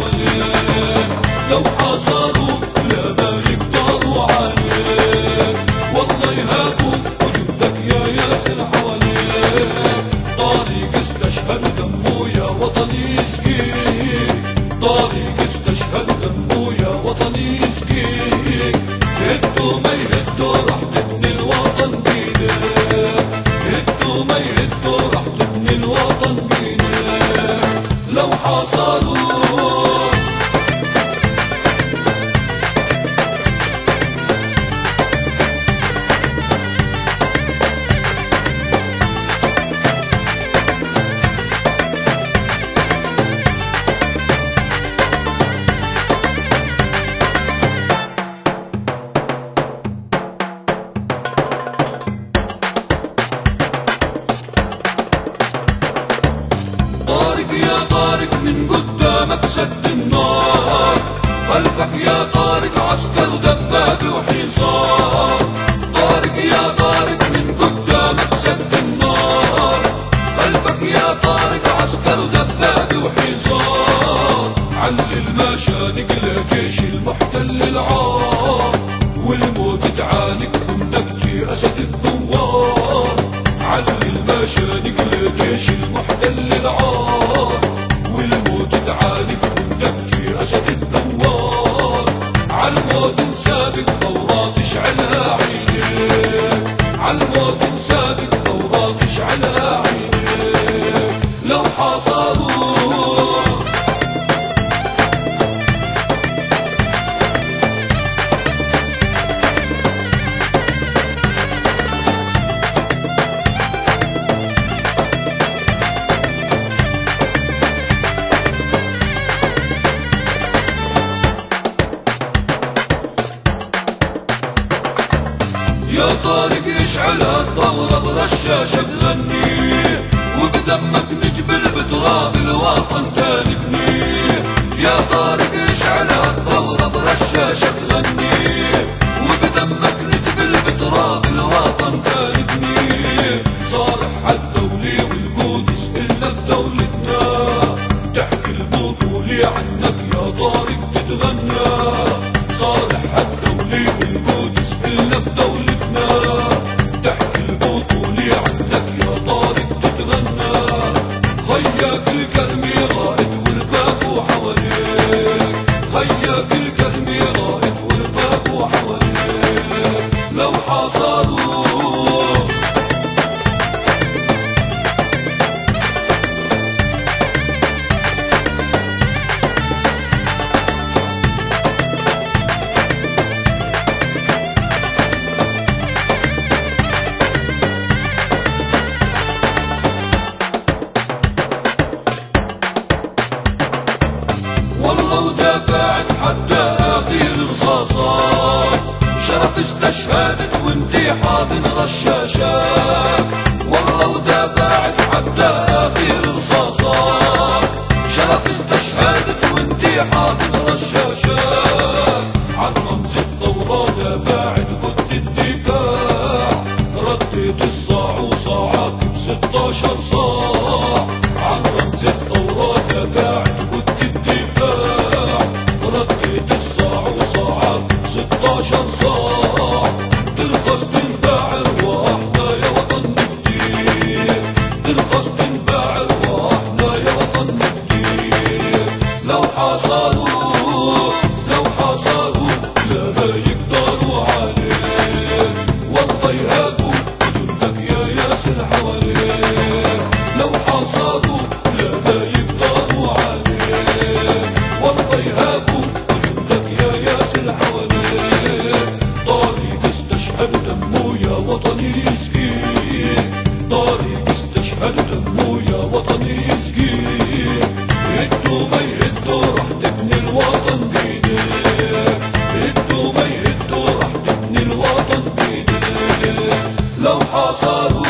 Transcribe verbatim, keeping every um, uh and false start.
حواليك، لو حاصروك لا ما يقدروا عليك، والله يهابوك وجودك يا ياسر حواليك. طارق استشهد دمه يا وطني يسقيك، طارق استشهد دمه يا وطني يسقيك. هدوا ما يهدوا راح تبني الوطن بيدك، هدوا ما يهدوا راح تبني الوطن بيدك. لو حاصروك طارق يا طارق من قدامك سد النار، خلفك يا طارق عسكر ودبابة وحصار. طارق يا طارق من قدامك سد النار، خلفك يا طارق عسكر ودبابة وحصار. علي المشانق لجيش المحتل العار، والموت تعانق ومدكجي أسد الثوار. علي المشانق لجيش المحتل العار، والموت تعانق ومدكجي أسد الثوار. عالموت نسابق ثورات اشعلها عينيك، عالموت نسابق ثورات اشعلها عينيك. لو حاصروك يا طارق اشعل الثورة برشاشة تغني، وبدمك نجبل بتراب الوطن تنبني. يا طارق اشعل الثورة برشاشة تغني، وبدمك نجبل بتراب الوطن تنبني. صالح الدولي والقدس إلا بدولتنا، تحكي البطولة عنك يا طارق تتغنى. صالح الدولي والقدس إلا بدولتنا، تحكي البطولة عنك يا طارق تتغنى. خياك الكرمي رائد والفاق حواليك، خياك الكرمي رائد والفاق حواليك. لو حاصروك والله ودافعت حتى آخر رصاصات، شرف استشهدت وانتي حاضن رشاشات. والله ودافعت حتى آخر رصاصات، شرف استشهدت وانتي حاضن رشاشات. عن رمز الثورة دافعت قد الدفاع، رديت الصاع وصاعك بستاشر صاع. عن رمز الثورة دافعت قد الدفاع، رديت الصاع وصاعك ستاشر صاع. ترخص تنباع ارواحنا يا وطن كتير، ترخص تنباع ارواحنا يا وطن كتير. لو حاصروك لو حاصروك لا ما يقدروا عليك، والله يهابوك وجودك يا ياسر حواليك. لو حاصروك لا ما يقدروا عليك، والله يهابوك وجودك يا ياسر حواليك. طارق استشهد دمه يا وطني يسقيك، طارق استشهد دمه يا وطني يسقيك. هدوا ما يهدوا راح تبني الوطن بيدك، هدوا ما يهدوا راح تبني الوطن بيدك. لو حاصروك